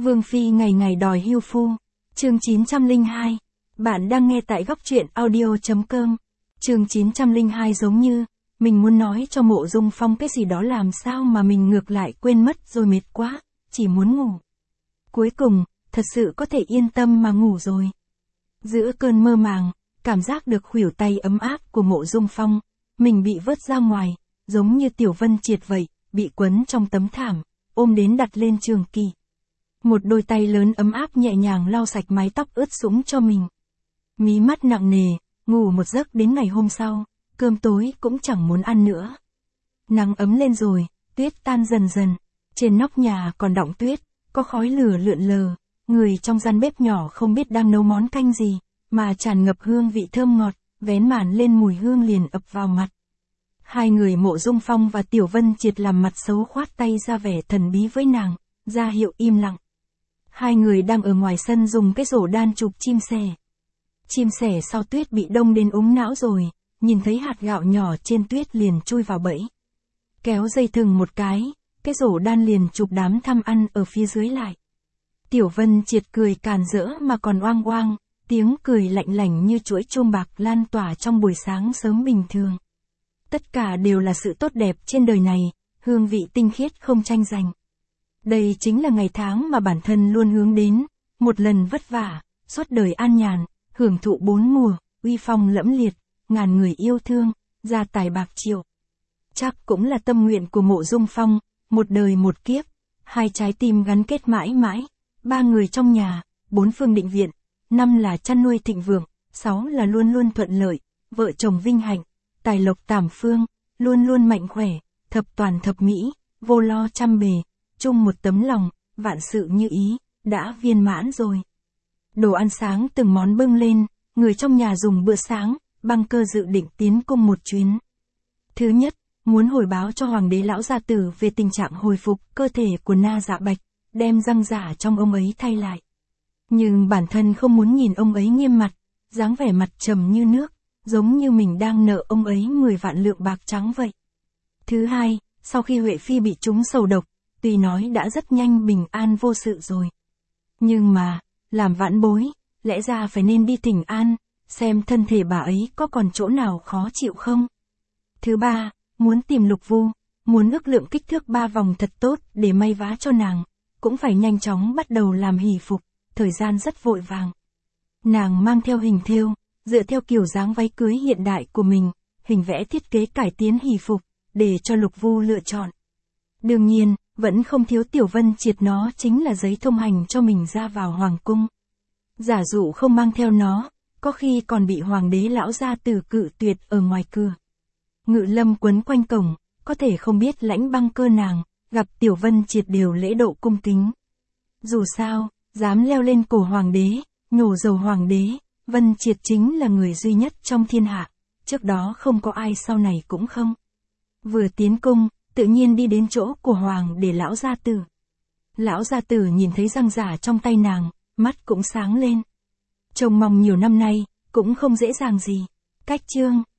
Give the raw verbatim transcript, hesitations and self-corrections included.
Vương Phi ngày ngày đòi hưu phu. Chương chín trăm lẻ hai. Bạn đang nghe tại góc truyện audio chấm com. Chương chín trăm lẻ hai giống như, mình muốn nói cho Mộ Dung Phong cái gì đó làm sao mà mình ngược lại quên mất rồi mệt quá, chỉ muốn ngủ. Cuối cùng, thật sự có thể yên tâm mà ngủ rồi. Giữa cơn mơ màng, cảm giác được khuỷu tay ấm áp của Mộ Dung Phong, mình bị vớt ra ngoài, giống như Tiểu Vân Triệt vậy, bị quấn trong tấm thảm, ôm đến đặt lên trường kỳ. Một đôi tay lớn ấm áp nhẹ nhàng lau sạch mái tóc ướt sũng cho mình. Mí mắt nặng nề, ngủ một giấc đến ngày hôm sau, cơm tối cũng chẳng muốn ăn nữa. Nắng ấm lên rồi, tuyết tan dần dần, trên nóc nhà còn đọng tuyết, có khói lửa lượn lờ, người trong gian bếp nhỏ không biết đang nấu món canh gì, mà tràn ngập hương vị thơm ngọt, vén màn lên mùi hương liền ập vào mặt. Hai người Mộ Dung Phong và Tiểu Vân Triệt làm mặt xấu khoát tay ra vẻ thần bí với nàng, ra hiệu im lặng. Hai người đang ở ngoài sân dùng cái rổ đan chụp chim sẻ. Chim sẻ sau tuyết bị đông đến úng não rồi, nhìn thấy hạt gạo nhỏ trên tuyết liền chui vào bẫy. Kéo dây thừng một cái, cái rổ đan liền chụp đám thăm ăn ở phía dưới lại. Tiểu Vân Triệt cười càn rỡ mà còn oang oang, tiếng cười lạnh lảnh như chuỗi chuông bạc lan tỏa trong buổi sáng sớm bình thường. Tất cả đều là sự tốt đẹp trên đời này, hương vị tinh khiết không tranh giành. Đây chính là ngày tháng mà bản thân luôn hướng đến, một lần vất vả, suốt đời an nhàn, hưởng thụ bốn mùa, uy phong lẫm liệt, ngàn người yêu thương, gia tài bạc triệu. Chắc cũng là tâm nguyện của Mộ Dung Phong, một đời một kiếp, hai trái tim gắn kết mãi mãi, ba người trong nhà, bốn phương định viện, năm là chăn nuôi thịnh vượng, sáu là luôn luôn thuận lợi, vợ chồng vinh hạnh, tài lộc tảm phương, luôn luôn mạnh khỏe, thập toàn thập mỹ, vô lo trăm bề, chung một tấm lòng, vạn sự như ý, đã viên mãn rồi. Đồ ăn sáng từng món bưng lên, người trong nhà dùng bữa sáng, Băng Cơ dự định tiến cung một chuyến. Thứ nhất, muốn hồi báo cho Hoàng đế lão gia tử về tình trạng hồi phục cơ thể của Na Dạ Bạch, đem răng giả trong ông ấy thay lại. Nhưng bản thân không muốn nhìn ông ấy nghiêm mặt, dáng vẻ mặt trầm như nước, giống như mình đang nợ ông ấy mười vạn lượng bạc trắng vậy. Thứ hai, sau khi Huệ Phi bị trúng sầu độc, tuy nói đã rất nhanh bình an vô sự rồi. Nhưng mà, làm vãn bối, lẽ ra phải nên đi thỉnh an, xem thân thể bà ấy có còn chỗ nào khó chịu không. Thứ ba, muốn tìm Lục Vu, muốn ước lượng kích thước ba vòng thật tốt để may vá cho nàng, cũng phải nhanh chóng bắt đầu làm hỷ phục, thời gian rất vội vàng. Nàng mang theo hình thêu, dựa theo kiểu dáng váy cưới hiện đại của mình, hình vẽ thiết kế cải tiến hỷ phục, để cho Lục Vu lựa chọn. Đương nhiên, vẫn không thiếu Tiểu Vân Triệt, nó chính là giấy thông hành cho mình ra vào hoàng cung. Giả dụ không mang theo nó, có khi còn bị Hoàng đế lão gia tử cự tuyệt ở ngoài cửa. Ngự lâm quấn quanh cổng, có thể không biết lãnh Băng Cơ nàng, gặp Tiểu Vân Triệt đều lễ độ cung kính. Dù sao, dám leo lên cổ Hoàng đế, nhổ dầu Hoàng đế, Vân Triệt chính là người duy nhất trong thiên hạ, trước đó không có ai sau này cũng không. Vừa tiến cung, tự nhiên đi đến chỗ của Hoàng để lão gia tử. Lão gia tử nhìn thấy răng giả trong tay nàng, mắt cũng sáng lên. Trông mong nhiều năm nay, cũng không dễ dàng gì. Cách chương